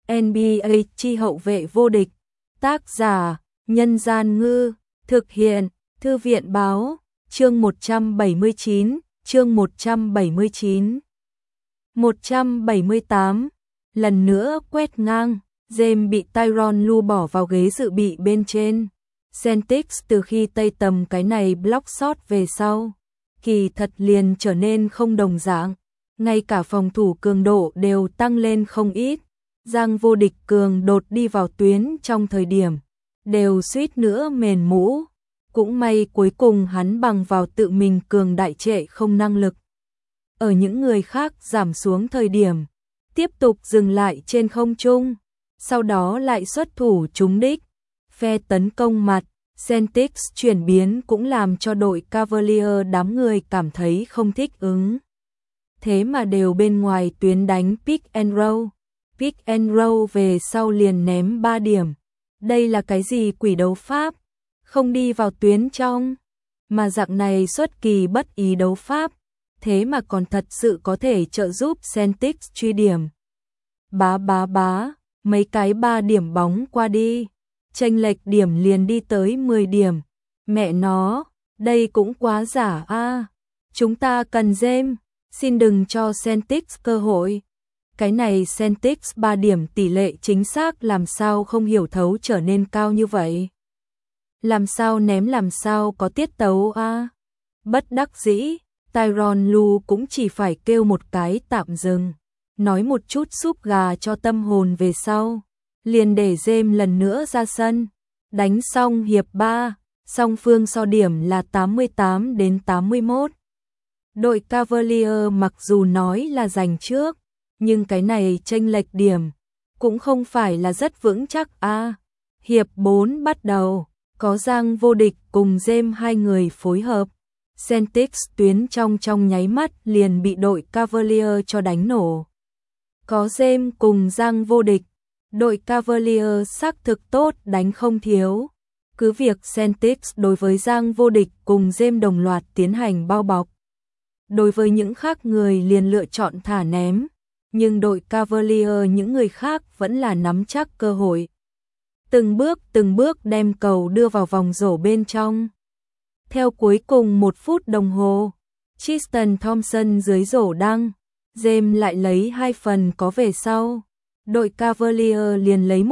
NBA chi hậu vệ vô địch. Tác giả: Nhân Gian Ngư. Thực hiện: Thư viện Báo. Chương 179. Chương 179. 178. Lần nữa quét ngang. James bị Tyronn Lue bỏ vào ghế dự bị bên trên. Celtics từ khi Tây tầm cái này block shot về sau, kỳ thật liền trở nên không đồng dạng. Ngay cả phòng thủ cường độ đều tăng lên không ít. Giang Vô Địch cường đột đi vào tuyến trong thời điểm đều suýt nữa mền mũ. Cũng may cuối cùng hắn bằng vào tự mình cường đại trệ không năng lực. Ở những người khác giảm xuống thời điểm, tiếp tục dừng lại trên không trung, sau đó lại xuất thủ trúng đích. Phe tấn công mặt, Celtics chuyển biến cũng làm cho đội Cavalier đám người cảm thấy không thích ứng. Thế mà đều bên ngoài tuyến đánh pick and roll. Pick and roll về sau liền ném 3 điểm. Đây là cái gì quỷ đấu pháp? Không đi vào tuyến trong. Mà dạng này xuất kỳ bất ý đấu pháp. Thế mà còn thật sự có thể trợ giúp Celtics truy điểm. Bá, mấy cái 3 điểm bóng qua đi. Chênh lệch điểm liền đi tới 10 điểm. Mẹ nó, đây cũng quá giả a. Chúng ta cần James, xin đừng cho Celtics cơ hội. Cái này Celtics 3 điểm tỷ lệ chính xác làm sao không hiểu thấu trở nên cao như vậy. Làm sao ném làm sao có tiết tấu a. Bất đắc dĩ, Tyronn Lue cũng chỉ phải kêu một cái tạm dừng, nói một chút súp gà cho tâm hồn về sau, liền để James lần nữa ra sân. Đánh xong hiệp 3, song phương so điểm là 88-81. Đội Cavalier mặc dù nói là giành trước, nhưng cái này chênh lệch điểm cũng không phải là rất vững chắc a. Hiệp 4 bắt đầu, có Giang Vô Địch cùng James hai người phối hợp. Celtics tuyến trong nháy mắt liền bị đội Cavalier cho đánh nổ. Có James cùng Giang Vô Địch, đội Cavalier xác thực tốt đánh không thiếu. Cứ việc Celtics đối với Giang Vô Địch cùng James đồng loạt tiến hành bao bọc. Đối với những khác người liền lựa chọn thả ném, nhưng đội Cavalier những người khác vẫn là nắm chắc cơ hội. Từng bước đem cầu đưa vào vòng rổ bên trong. Theo cuối cùng 1 phút đồng hồ, Tristan Thompson dưới rổ đăng, James lại lấy 2 phần có về sau. Đội Cavalier liền lấy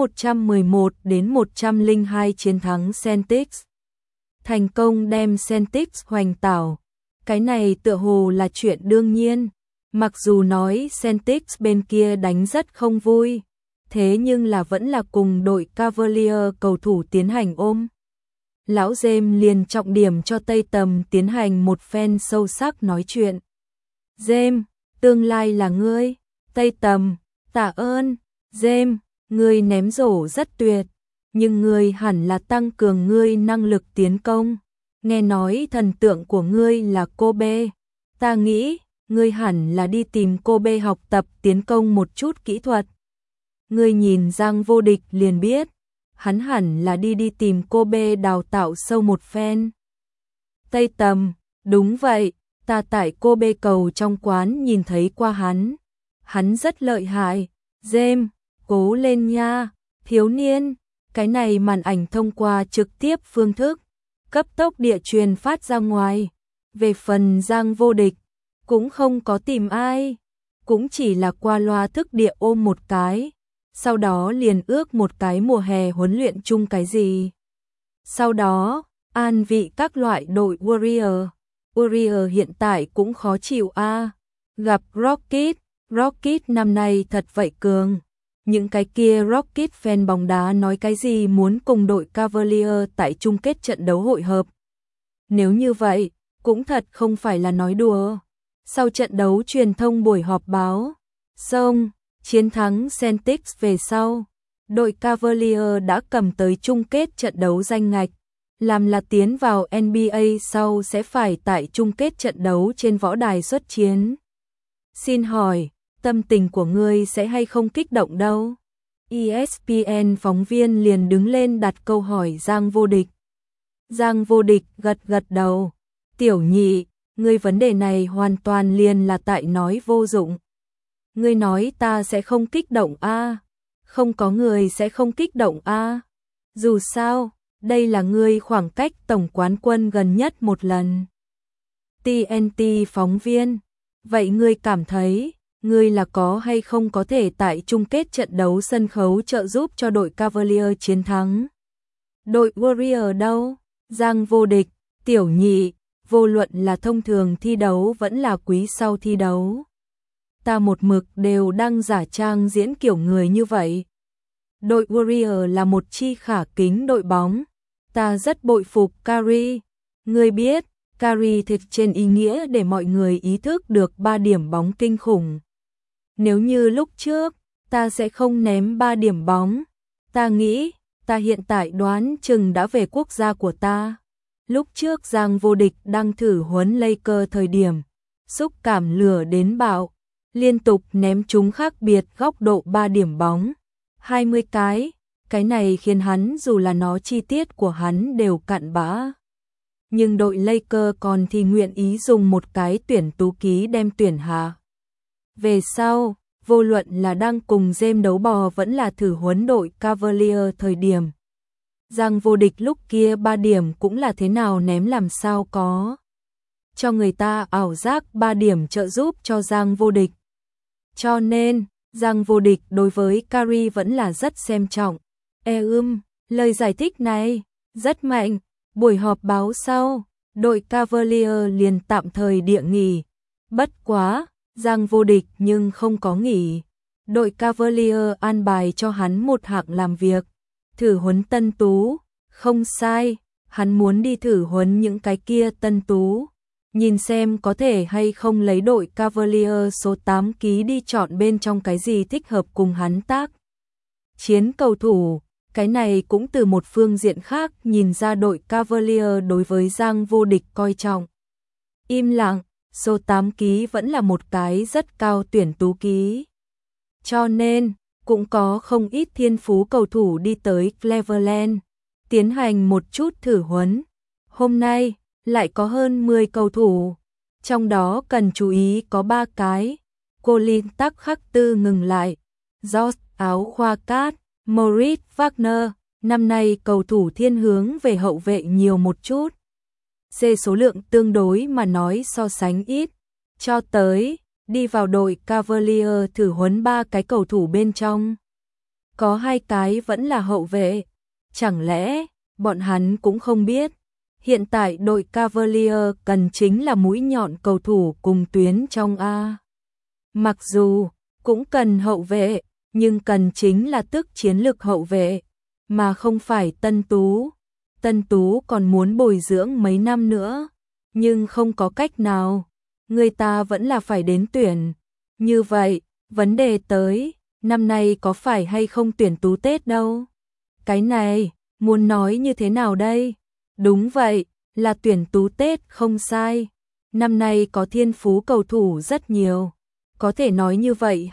111-102 chiến thắng Celtics. Thành công đem Celtics hoành tảo. Cái này tựa hồ là chuyện đương nhiên. Mặc dù nói Celtics bên kia đánh rất không vui, thế nhưng là vẫn là cùng đội Cavalier cầu thủ tiến hành ôm. Lão James liền trọng điểm cho Tây Tầm tiến hành một phen sâu sắc nói chuyện. James, tương lai là ngươi. Tây Tầm, tạ ơn. James, ngươi ném rổ rất tuyệt, nhưng ngươi hẳn là tăng cường ngươi năng lực tiến công. Nghe nói thần tượng của ngươi là Kobe. Ta nghĩ, ngươi hẳn là đi tìm Kobe học tập tiến công một chút kỹ thuật. Ngươi nhìn Giang Vô Địch liền biết, hắn hẳn là đi tìm Kobe đào tạo sâu một phen. Tây Tầm, đúng vậy, ta tại Kobe cầu trong quán nhìn thấy qua hắn. Hắn rất lợi hại. James, cố lên nha, thiếu niên. Cái này màn ảnh thông qua trực tiếp phương thức, cấp tốc địa truyền phát ra ngoài. Về phần Giang Vô Địch, cũng không có tìm ai, cũng chỉ là qua loa thức địa ôm một cái, sau đó liền ước một cái mùa hè huấn luyện chung cái gì. Sau đó, an vị các loại đội Warrior. Warrior hiện tại cũng khó chịu a. Gặp Rocket năm nay thật vậy cường. Những cái kia Rocket fan bóng đá nói cái gì muốn cùng đội Cavalier tại chung kết trận đấu hội hợp. Nếu như vậy, cũng thật không phải là nói đùa. Sau trận đấu truyền thông buổi họp báo, xong, chiến thắng Celtics về sau, đội Cavalier đã cầm tới chung kết trận đấu danh ngạch, làm là tiến vào NBA sau sẽ phải tại chung kết trận đấu trên võ đài xuất chiến. Xin hỏi, tâm tình của ngươi sẽ hay không kích động đâu? ESPN phóng viên liền đứng lên đặt câu hỏi Giang Vô Địch. Giang Vô Địch gật đầu. Tiểu nhị, ngươi vấn đề này hoàn toàn liền là tại nói vô dụng. Ngươi nói ta sẽ không kích động a? không có người sẽ không kích động a. Dù sao, đây là người khoảng cách tổng quán quân gần nhất một lần. TNT phóng viên, vậy ngươi cảm thấy, ngươi là có hay không có thể tại chung kết trận đấu sân khấu trợ giúp cho đội Cavalier chiến thắng? Đội Warrior đâu? Giang Vô Địch, Tiểu Nhị, vô luận là thông thường thi đấu vẫn là quý sau thi đấu. Ta một mực đều đang giả trang diễn kiểu người như vậy. Đội Warrior là một chi khả kính đội bóng. Ta rất bội phục Curry. Ngươi biết, Curry thực trên ý nghĩa để mọi người ý thức được 3 điểm bóng kinh khủng. Nếu như lúc trước, ta sẽ không ném 3 điểm bóng. Ta nghĩ, ta hiện tại đoán chừng đã về quốc gia của ta. Lúc trước Giang Vô Địch đang thử huấn Lakers thời điểm, xúc cảm lửa đến bạo, liên tục ném chúng khác biệt góc độ 3 điểm bóng. 20 cái này khiến hắn dù là nó chi tiết của hắn đều cặn bã. Nhưng đội Lakers còn thì nguyện ý dùng một cái tuyển tú ký đem tuyển hạ. Về sau, vô luận là đang cùng James đấu bò vẫn là thử huấn đội Cavalier thời điểm. Giang Vô Địch lúc kia 3 điểm cũng là thế nào ném làm sao có. Cho người ta ảo giác 3 điểm trợ giúp cho Giang Vô Địch. Cho nên, Giang Vô Địch đối với Curry vẫn là rất xem trọng. Lời giải thích này rất mạnh. Buổi họp báo sau, đội Cavalier liền tạm thời địa nghỉ. Bất quá, Giang Vô Địch nhưng không có nghỉ. Đội Cavalier an bài cho hắn một hạng làm việc. Thử huấn tân tú. Không sai, hắn muốn đi thử huấn những cái kia tân tú. Nhìn xem có thể hay không lấy đội Cavalier số 8 ký đi chọn bên trong cái gì thích hợp cùng hắn tác chiến cầu thủ. Cái này cũng từ một phương diện khác nhìn ra đội Cavalier đối với Giang Vô Địch coi trọng. Im lặng, số 8 ký vẫn là một cái rất cao tuyển tú ký. Cho nên, cũng có không ít thiên phú cầu thủ đi tới Cleveland, tiến hành một chút thử huấn. Hôm nay, lại có hơn 10 cầu thủ, trong đó cần chú ý có 3 cái. Colin Tắc Khắc Tư ngừng lại, George áo khoa cát, Moritz Wagner, năm nay cầu thủ thiên hướng về hậu vệ nhiều một chút. C số lượng tương đối mà nói so sánh ít, cho tới đi vào đội Cavalier thử huấn 3 cái cầu thủ bên trong. Có 2 cái vẫn là hậu vệ, chẳng lẽ bọn hắn cũng không biết. Hiện tại đội Cavalier cần chính là mũi nhọn cầu thủ cùng tuyến trong A. Mặc dù cũng cần hậu vệ, nhưng cần chính là tức chiến lược hậu vệ, mà không phải tân tú. Tân tú còn muốn bồi dưỡng mấy năm nữa, nhưng không có cách nào. Người ta vẫn là phải đến tuyển. Như vậy, vấn đề tới, năm nay có phải hay không tuyển tú Tết đâu? Cái này, muốn nói như thế nào đây? Đúng vậy, là tuyển tú Tết không sai. Năm nay có thiên phú cầu thủ rất nhiều. Có thể nói như vậy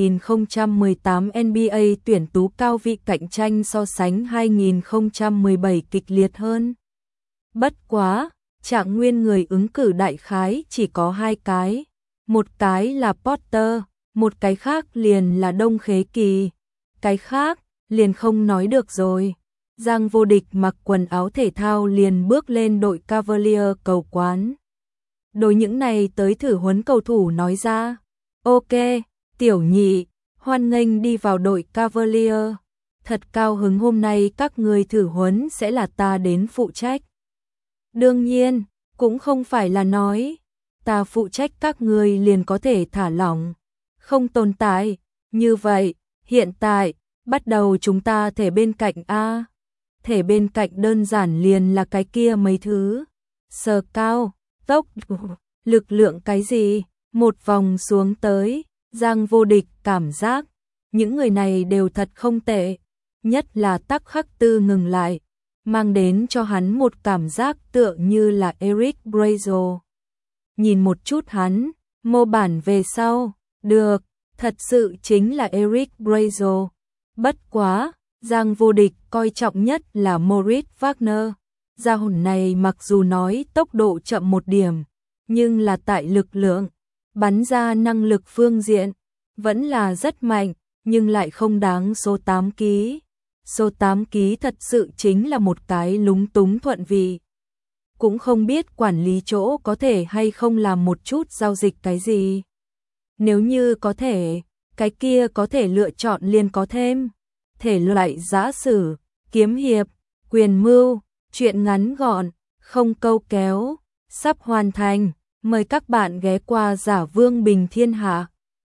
2018 NBA tuyển tú cao vị cạnh tranh so sánh 2017 kịch liệt hơn. Bất quá, trạng nguyên người ứng cử đại khái chỉ có 2 cái. Một cái là Potter, một cái khác liền là Đông Khế Kỳ. Cái khác, liền không nói được rồi. Giang Vô Địch mặc quần áo thể thao liền bước lên đội Cavalier cầu quán. Đối những này tới thử huấn cầu thủ nói ra. Ok, Tiểu Nhị, hoan nghênh đi vào đội Cavalier. Thật cao hứng hôm nay các người thử huấn sẽ là ta đến phụ trách. Đương nhiên, cũng không phải là nói, ta phụ trách các người liền có thể thả lỏng. Không tồn tại, như vậy, hiện tại, bắt đầu chúng ta thể bên cạnh A. Thể bên cạnh đơn giản liền là cái kia mấy thứ. Sờ cao, tốc, lực lượng cái gì, một vòng xuống tới, Giang Vô Địch cảm giác, những người này đều thật không tệ, nhất là Tắc Khắc Tư ngừng lại, mang đến cho hắn một cảm giác tựa như là Eric Bledsoe. Nhìn một chút hắn, mô bản về sau, được, thật sự chính là Eric Bledsoe. Bất quá, Giang Vô Địch coi trọng nhất là Moritz Wagner. Gia hồn này mặc dù nói tốc độ chậm một điểm, nhưng là tại lực lượng, bắn ra năng lực phương diện, vẫn là rất mạnh. nhưng lại không đáng số 8 ký. Số 8 ký thật sự chính là một cái lúng túng thuận vị. Cũng không biết quản lý chỗ có thể hay không làm một chút giao dịch cái gì. Nếu như có thể, cái kia có thể lựa chọn liền có thêm. Thể loại giã sử, kiếm hiệp, quyền mưu, truyện ngắn gọn, không câu kéo, sắp hoàn thành. Mời các bạn ghé qua Giả Vương Bình Thiên Hạ.